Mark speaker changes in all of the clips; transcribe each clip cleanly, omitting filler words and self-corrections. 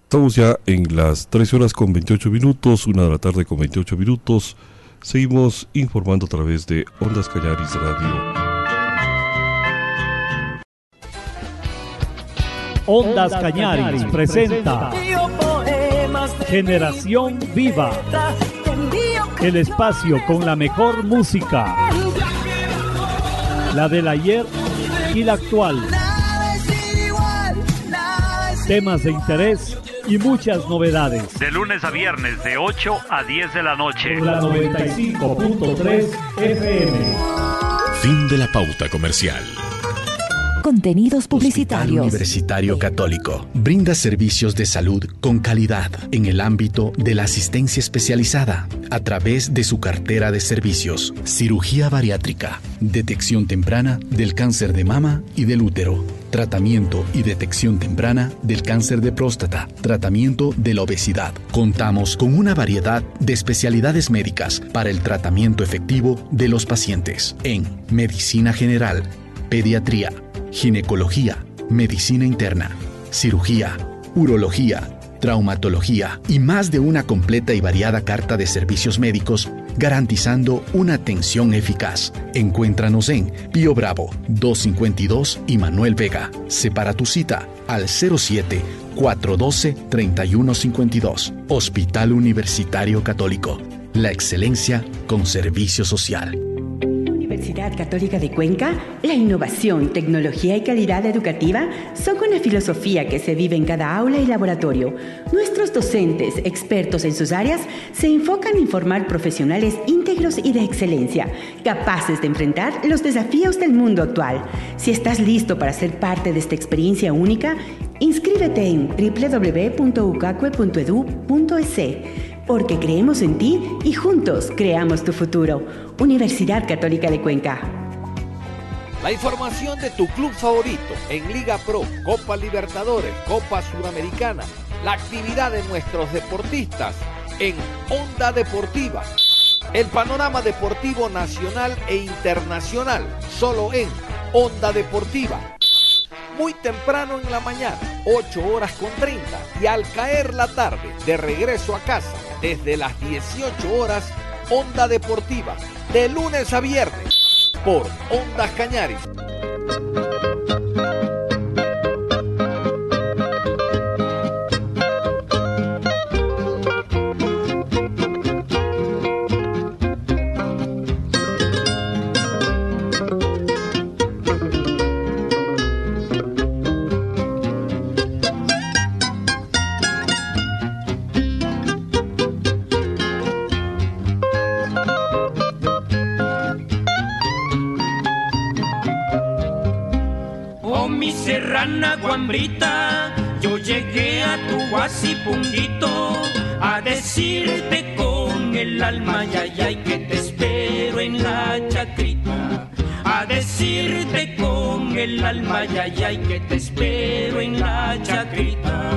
Speaker 1: Estamos ya en las 13 horas con 28 minutos, 1 de la tarde con 28 minutos. Seguimos informando a través de Ondas Cañaris Radio.
Speaker 2: Ondas Cañaris presenta Generación Viva, el espacio con la mejor música, la del ayer y la actual, temas de interés y muchas novedades.
Speaker 3: De lunes a viernes de 8 a 10 de la noche.
Speaker 2: Por la 95.3 FM.
Speaker 4: Fin de la pauta comercial.
Speaker 5: Contenidos publicitarios.
Speaker 6: Hospital Universitario Católico brinda servicios de salud con calidad en el ámbito de la asistencia especializada a través de su cartera de servicios: cirugía bariátrica, detección temprana del cáncer de mama y del útero, tratamiento y detección temprana del cáncer de próstata, tratamiento de la obesidad. Contamos con una variedad de especialidades médicas para el tratamiento efectivo de los pacientes en medicina general, pediatría, ginecología, medicina interna, cirugía, urología, traumatología y más de una completa y variada carta de servicios médicos, garantizando una atención eficaz. Encuéntranos en Pío Bravo 252 y Manuel Vega. Separa tu cita al 07-412-3152. Hospital Universitario Católico. La excelencia con servicio social.
Speaker 7: Universidad Católica de Cuenca, la innovación, tecnología y calidad educativa son una filosofía que se vive en cada aula y laboratorio. Nuestros docentes, expertos en sus áreas, se enfocan en formar profesionales íntegros y de excelencia, capaces de enfrentar los desafíos del mundo actual. Si estás listo para ser parte de esta experiencia única, inscríbete en www.ucacue.edu.es. Porque creemos en ti y juntos creamos tu futuro. Universidad Católica de Cuenca.
Speaker 8: La información de tu club favorito en Liga Pro, Copa Libertadores, Copa Sudamericana, la actividad de nuestros deportistas en Onda Deportiva. El panorama deportivo nacional e internacional, solo en Onda Deportiva. Muy temprano en la mañana, 8:30, y al caer la tarde, de regreso a casa, desde las 18 horas, Onda Deportiva, de lunes a viernes, por Ondas Cañaris.
Speaker 9: Guambrita, yo llegué a tu Guasipunguito a decirte con el alma yayay que te espero en la chacrita, a decirte con el alma yayay que te espero en la chacrita.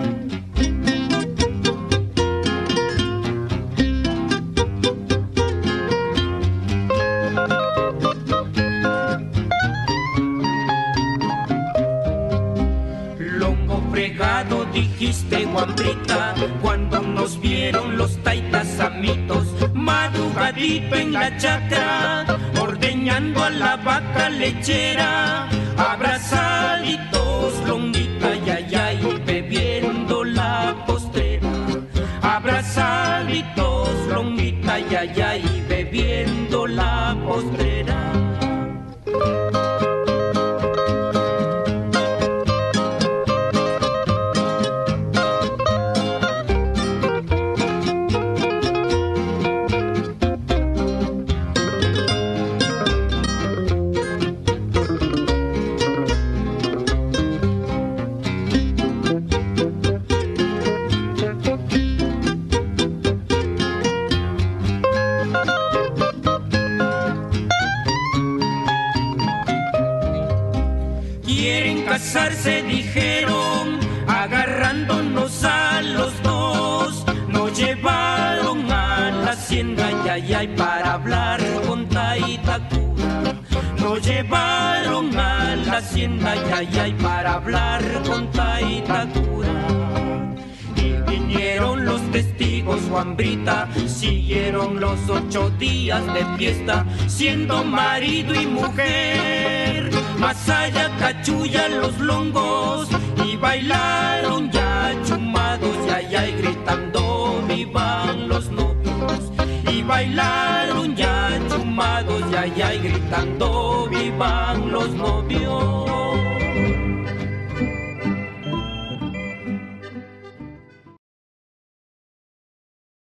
Speaker 9: Dijiste guambrita cuando nos vieron los taitasamitos, madrugadito en la chacra, ordeñando a la vaca lechera, abrazaditos, longuita yayay, bebiendo la postrera, abrazaditos, longuita yayay, bebiendo la postrera. Se dijeron, agarrándonos a los dos, nos llevaron a la hacienda yayay para hablar con Taitacura. Nos llevaron a la hacienda yayay para hablar con Taitacura. Juanbrita. Siguieron los 8 días de fiesta, siendo marido y mujer. Más allá cachullan los longos y bailaron ya chumados, ya y gritando vivan los novios. Y bailaron ya chumados, ya y gritando vivan los novios.